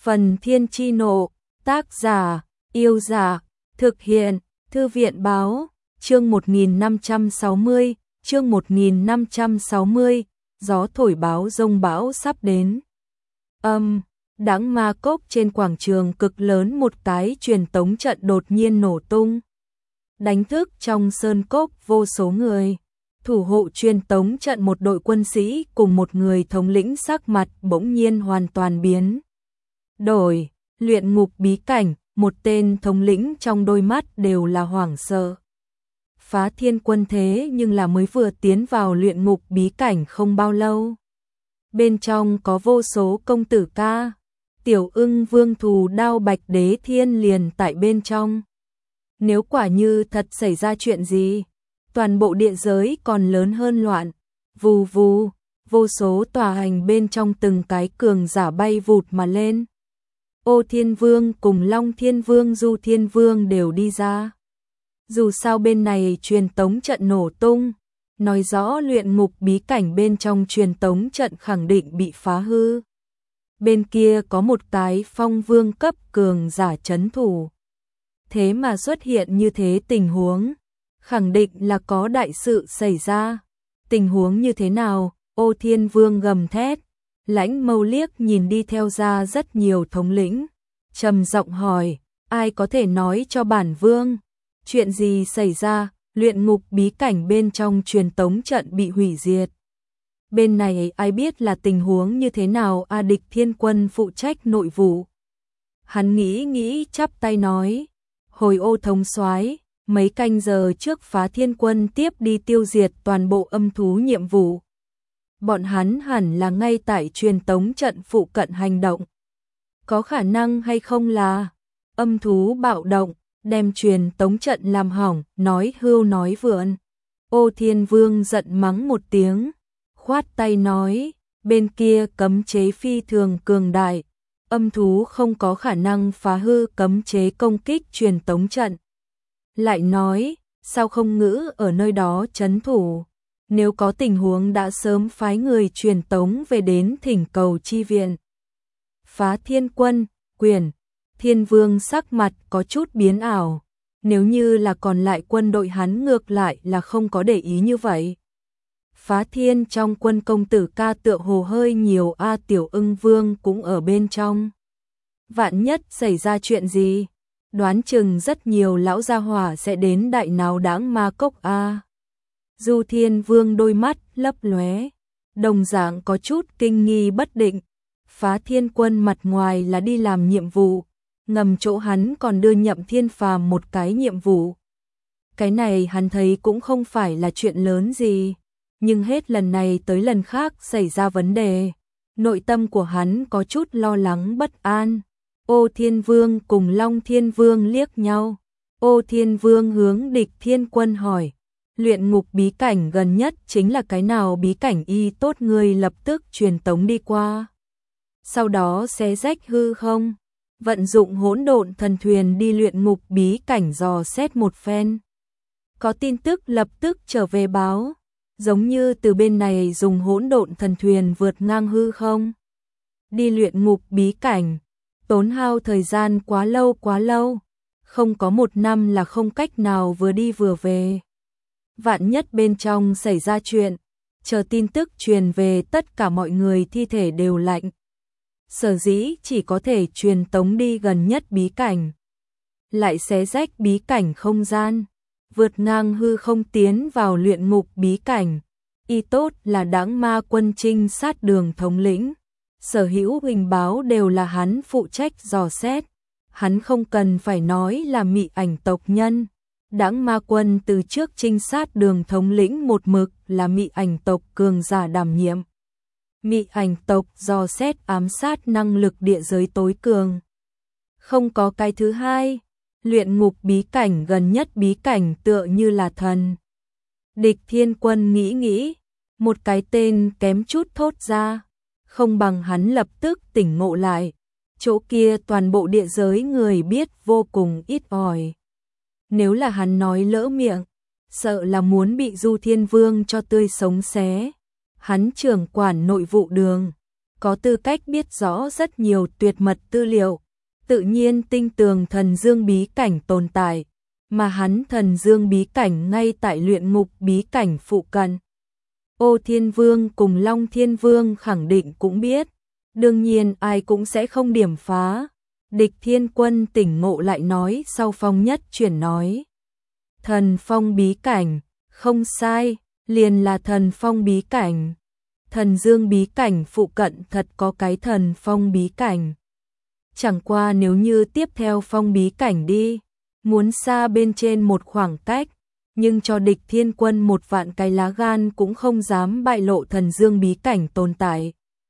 Phần Thiên Chi Nộ, tác giả, Yêu Giả, thực hiện, Thư viện Báo, chương 1560, chương 1560, gió thổi báo rông bão sắp đến. Đãng ma cốc trên quảng trường cực lớn một cái truyền tống trận đột nhiên nổ tung. Đánh thức trong sơn cốc vô số người. Thủ hộ truyền tống trận một đội quân sĩ cùng một người thống lĩnh sắc mặt bỗng nhiên hoàn toàn biến đổi. Luyện ngục bí cảnh, một tên thống lĩnh trong đôi mắt đều là hoảng sợ. Phá Thiên Quân thế nhưng là mới vừa tiến vào luyện ngục bí cảnh không bao lâu. Bên trong có vô số công tử ca, Tiểu Ưng Vương Thù Đao Bạch Đế Thiên liền tại bên trong. Nếu quả như thật xảy ra chuyện gì, toàn bộ địa giới còn lớn hơn loạn. Vù vù, vô số tòa hành bên trong từng cái cường giả bay vụt mà lên. Ô Thiên Vương cùng Long Thiên Vương, Du Thiên Vương đều đi ra. Dù sao bên này truyền tống trận nổ tung, nói rõ luyện ngục bí cảnh bên trong truyền tống trận khẳng định bị phá hư. Bên kia có một cái phong vương cấp cường giả trấn thủ. Thế mà xuất hiện như thế tình huống, khẳng định là có đại sự xảy ra. Tình huống như thế nào? Ô Thiên Vương gầm thét, lãnh mâu liếc nhìn đi theo ra rất nhiều thống lĩnh, trầm giọng hỏi, ai có thể nói cho bản vương, chuyện gì xảy ra? Luyện ngục bí cảnh bên trong truyền tống trận bị hủy diệt. Bên này ai biết là tình huống như thế nào? Địch Thiên Quân phụ trách nội vụ. Hắn nghĩ chắp tay nói, hồi Ô thống soái, mấy canh giờ trước Phá Thiên Quân tiếp đi tiêu diệt toàn bộ âm thú nhiệm vụ. Bọn hắn hẳn là ngay tại truyền tống trận phụ cận hành động. Có khả năng hay không là âm thú bạo động, đem truyền tống trận làm hỏng, nói hưu nói vượn. Ô Thiên Vương giận mắng một tiếng, khoát tay nói, bên kia cấm chế phi thường cường đại, âm thú không có khả năng phá hư cấm chế công kích truyền tống trận. Lại nói, sao không ngữ ở nơi đó trấn thủ, nếu có tình huống đã sớm phái người truyền tống về đến thỉnh cầu chi viện. Phá Thiên Quân, quyền, Thiên Vương sắc mặt có chút biến ảo, nếu như là còn lại quân đội hắn ngược lại là không có để ý như vậy. Phá Thiên trong quân công tử ca tựa hồ hơi nhiều, Tiểu Ưng Vương cũng ở bên trong. Vạn nhất xảy ra chuyện gì, đoán chừng rất nhiều lão gia hỏa sẽ đến đại náo đãng ma cốc. Du Thiên Vương đôi mắt lấp lóe, đồng dạng có chút kinh nghi bất định. Phá Thiên Quân mặt ngoài là đi làm nhiệm vụ, ngầm chỗ hắn còn đưa Nhậm Thiên Phàm một cái nhiệm vụ. Cái này hắn thấy cũng không phải là chuyện lớn gì, nhưng hết lần này tới lần khác xảy ra vấn đề, nội tâm của hắn có chút lo lắng bất an. Ô Thiên Vương cùng Long Thiên Vương liếc nhau. Ô Thiên Vương hướng Địch Thiên Quân hỏi, luyện ngục bí cảnh gần nhất chính là cái nào? Bí cảnh y tốt, ngươi lập tức truyền tống đi qua, sau đó xé rách hư không, vận dụng hỗn độn thần thuyền đi luyện ngục bí cảnh dò xét một phen. Có tin tức lập tức trở về báo, giống như từ bên này dùng hỗn độn thần thuyền vượt ngang hư không đi luyện ngục bí cảnh, tốn hao thời gian quá lâu, không có 1 năm là không cách nào vừa đi vừa về. Vạn nhất bên trong xảy ra chuyện, chờ tin tức truyền về tất cả mọi người thi thể đều lạnh. Sở dĩ chỉ có thể truyền tống đi gần nhất bí cảnh, lại xé rách bí cảnh không gian, vượt ngang hư không tiến vào luyện ngục bí cảnh. Y tốt là đãng ma quân trinh sát đường thống lĩnh, sở hữu huỳnh báo đều là hắn phụ trách dò xét, hắn không cần phải nói là Mị Ảnh tộc nhân. Đãng ma quân từ trước trinh sát đường thống lĩnh một mực là Mị Ảnh tộc cường giả đảm nhiệm. Mị Ảnh tộc dò xét ám sát năng lực địa giới tối cường, không có cái thứ hai. Luyện ngục bí cảnh gần nhất bí cảnh tựa như là thần. Địch Thiên Quân nghĩ, một cái tên kém chút thốt ra, không bằng hắn lập tức tỉnh ngộ lại. Chỗ kia toàn bộ địa giới người biết vô cùng ít ỏi. Nếu là hắn nói lỡ miệng, sợ là muốn bị Du Thiên Vương cho tươi sống xé. Hắn trưởng quản nội vụ đường, có tư cách biết rõ rất nhiều tuyệt mật tư liệu, tự nhiên tinh tường thần dương bí cảnh tồn tại, mà hắn thần dương bí cảnh ngay tại luyện ngục bí cảnh phụ cận. Ô Thiên Vương cùng Long Thiên Vương khẳng định cũng biết, đương nhiên ai cũng sẽ không điểm phá. Địch Thiên Quân tỉnh ngộ lại nói sau Phong Nhất Chuyển nói. Thần phong bí cảnh, không sai, liền là thần phong bí cảnh. Thần dương bí cảnh phụ cận thật có cái thần phong bí cảnh. Chẳng qua nếu như tiếp theo phong bí cảnh đi, muốn xa bên trên một khoảng cách, nhưng cho địch Thiên Quân một vạn cái lá gan cũng không dám bại lộ thần dương bí cảnh tồn tại.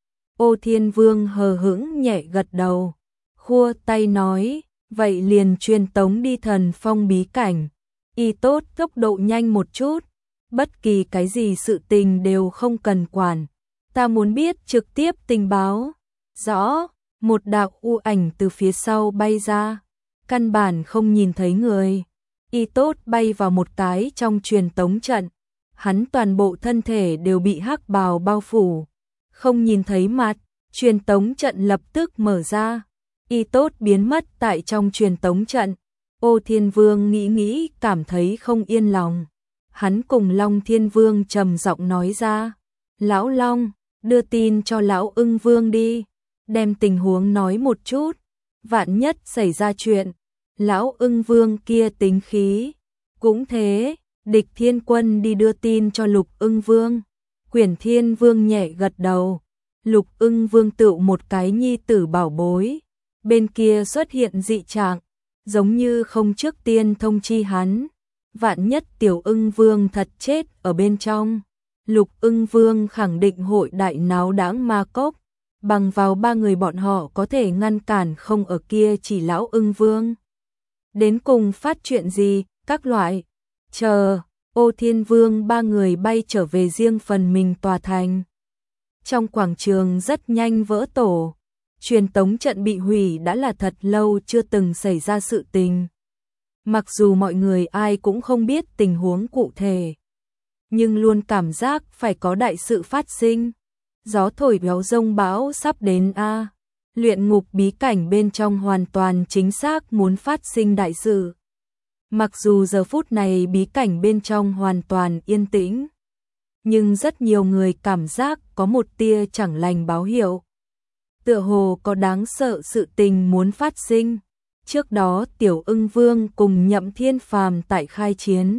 Ô Thiên Vương hờ hững nhẹ gật đầu, khua tay nói, vậy liền truyền tống đi thần phong bí cảnh. Y tốt tốc độ nhanh một chút, bất kỳ cái gì sự tình đều không cần quản. Ta muốn biết trực tiếp tình báo. Rõ, một đạo u ảnh từ phía sau bay ra, căn bản không nhìn thấy người. Y tốt bay vào một cái trong truyền tống trận, hắn toàn bộ thân thể đều bị hắc bào bao phủ, không nhìn thấy mặt, truyền tống trận lập tức mở ra. Y tốt biến mất tại trong truyền tống trận. Ô Thiên Vương nghĩ cảm thấy không yên lòng. Hắn cùng Long Thiên Vương trầm giọng nói ra, Lão Long, đưa tin cho Lão Ưng Vương đi, đem tình huống nói một chút, vạn nhất xảy ra chuyện, Lão Ưng Vương kia tính khí. Cũng thế, địch Thiên Quân đi đưa tin cho Lục Ưng Vương. Quyển Thiên Vương nhẹ gật đầu, Lục Ưng Vương tựu một cái nhi tử bảo bối, bên kia xuất hiện dị trạng, giống như không trước tiên thông chi hắn. Vạn nhất Tiểu Ưng Vương thật chết ở bên trong, Lục Ưng Vương khẳng định hội đại náo đáng ma cốc, bằng vào ba người bọn họ có thể ngăn cản không ở kia chỉ Lão Ưng Vương. Đến cùng phát chuyện gì, các loại, chờ, Ô Thiên Vương ba người bay trở về riêng phần mình tòa thành. Trong quảng trường rất nhanh vỡ tổ, truyền tống trận bị hủy đã là thật lâu chưa từng xảy ra sự tình. Mặc dù mọi người ai cũng không biết tình huống cụ thể, nhưng luôn cảm giác phải có đại sự phát sinh. Gió thổi béo rông bão sắp đến a. Luyện ngục bí cảnh bên trong hoàn toàn chính xác muốn phát sinh đại sự. Mặc dù giờ phút này bí cảnh bên trong hoàn toàn yên tĩnh, nhưng rất nhiều người cảm giác có một tia chẳng lành báo hiệu. Tựa hồ có đáng sợ sự tình muốn phát sinh. Trước đó Tiểu Ưng Vương cùng Nhậm Thiên Phàm tại khai chiến,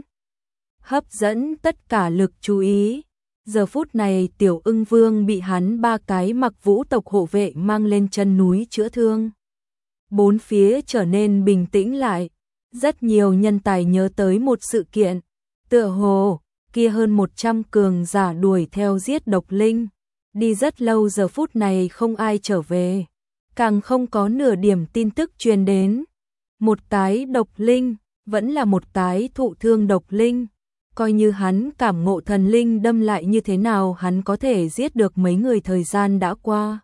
hấp dẫn tất cả lực chú ý. Giờ phút này Tiểu Ưng Vương bị hắn ba cái mặc vũ tộc hộ vệ mang lên chân núi chữa thương. Bốn phía trở nên bình tĩnh lại. Rất nhiều nhân tài nhớ tới một sự kiện. Tựa hồ, kia hơn 100 cường giả đuổi theo giết độc linh. Đi rất lâu giờ phút này không ai trở về. Càng không có nửa điểm tin tức truyền đến. Một cái độc linh, vẫn là một cái thụ thương độc linh. Coi như hắn cảm ngộ thần linh đâm lại như thế nào hắn có thể giết được mấy người, thời gian đã qua.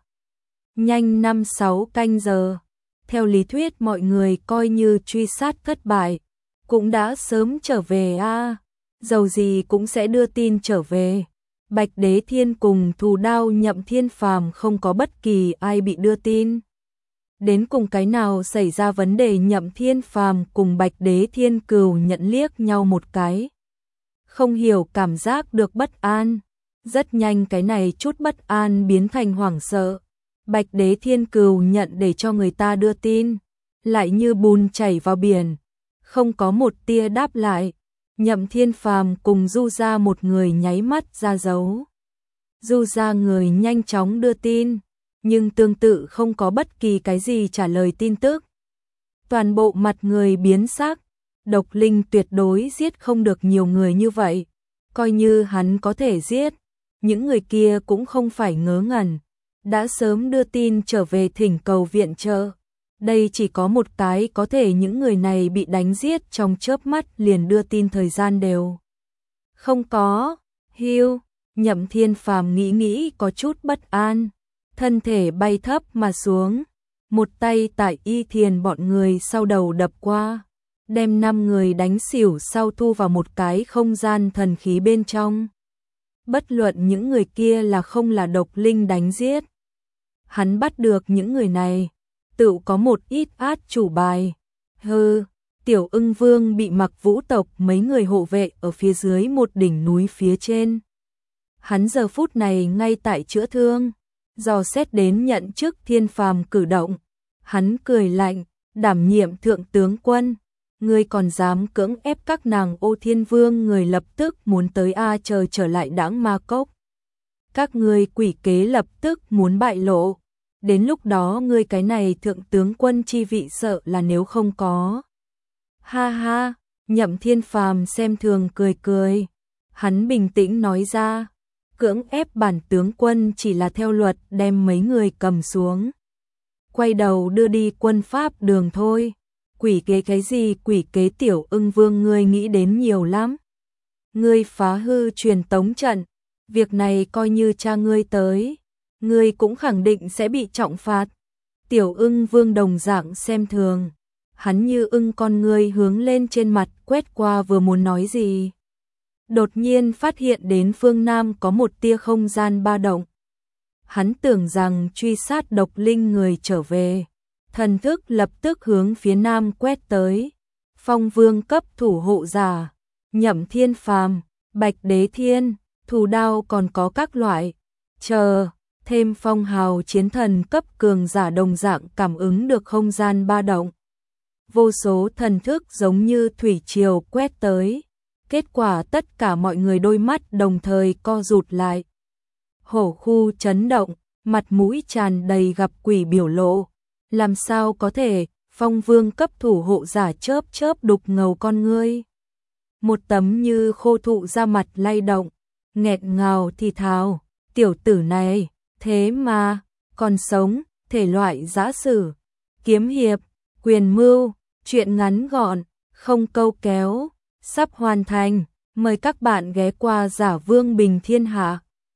Nhanh 5-6 canh giờ. Theo lý thuyết mọi người coi như truy sát thất bại, cũng đã sớm trở về a. Dầu gì cũng sẽ đưa tin trở về. Bạch Đế Thiên cùng Thù Đao Nhậm Thiên Phàm không có bất kỳ ai bị đưa tin. Đến cùng cái nào xảy ra vấn đề, Nhậm Thiên Phàm cùng Bạch Đế Thiên Cừu nhận liếc nhau một cái. Không hiểu cảm giác được bất an. Rất nhanh cái này chút bất an biến thành hoảng sợ. Bạch Đế Thiên Cừu nhận để cho người ta đưa tin, lại như bùn chảy vào biển, không có một tia đáp lại. Nhậm Thiên Phàm cùng Du Gia một người nháy mắt ra dấu. Du Gia người nhanh chóng đưa tin, nhưng tương tự không có bất kỳ cái gì trả lời tin tức. Toàn bộ mặt người biến sắc, độc linh tuyệt đối giết không được nhiều người như vậy. Coi như hắn có thể giết, những người kia cũng không phải ngớ ngẩn, đã sớm đưa tin trở về thỉnh cầu viện trợ. Đây chỉ có một cái có thể, những người này bị đánh giết trong chớp mắt liền đưa tin thời gian đều không có. Hiu, Nhậm Thiên Phàm nghĩ có chút bất an, thân thể bay thấp mà xuống, một tay tại Y Thiền bọn người sau đầu đập qua, đem 5 người đánh xỉu sau thu vào một cái không gian thần khí bên trong. Bất luận những người kia là không là độc linh đánh giết, Hắn bắt được những người này, tự có một ít át chủ bài. Hừ, Tiểu Ưng Vương bị Mặc Vũ tộc mấy người hộ vệ ở phía dưới một đỉnh núi phía trên. Hắn giờ phút này ngay tại chữa thương, dò xét đến nhận chức Thiên Phàm cử động. Hắn cười lạnh, đảm nhiệm thượng tướng quân, ngươi còn dám cưỡng ép các nàng Ô Thiên Vương, người lập tức muốn tới chờ trở lại Đãng Ma Cốc. Các ngươi quỷ kế lập tức muốn bại lộ, đến lúc đó ngươi cái này thượng tướng quân chi vị sợ là nếu không có. Ha ha, Nhậm Thiên Phàm xem thường cười cười, hắn bình tĩnh nói ra, cưỡng ép bản tướng quân chỉ là theo luật đem mấy người cầm xuống, quay đầu đưa đi quân pháp đường thôi. Quỷ kế cái gì quỷ kế, Tiểu Ưng Vương ngươi nghĩ đến nhiều lắm. Ngươi phá hư truyền tống trận, việc này coi như cha ngươi tới, ngươi cũng khẳng định sẽ bị trọng phạt. Tiểu Ưng Vương đồng dạng xem thường, hắn như ưng con ngươi hướng lên trên mặt quét qua vừa muốn nói gì. Đột nhiên phát hiện đến phương Nam có một tia không gian ba động. Hắn tưởng rằng truy sát độc linh người trở về, thần thức lập tức hướng phía Nam quét tới. Phong Vương cấp thủ hộ giả, Nhậm Thiên Phàm, Bạch Đế Thiên, Thủ Đao còn có các loại. Thêm Phong Hào chiến thần cấp cường giả đồng dạng cảm ứng được không gian ba động. Vô số thần thức giống như thủy triều quét tới. Kết quả tất cả mọi người đôi mắt đồng thời co rụt lại. Hổ khu chấn động, mặt mũi tràn đầy gặp quỷ biểu lộ. Làm sao có thể, Phong Vương cấp thủ hộ giả chớp chớp đục ngầu con ngươi. Một tấm như khô thụ ra mặt lay động, nghẹn ngào thì thào, tiểu tử này, thế mà, còn sống, thể loại giã sử, kiếm hiệp, quyền mưu, chuyện ngắn gọn, không câu kéo, sắp hoàn thành, mời các bạn ghé qua Giả Vương Bình Thiên Hạ.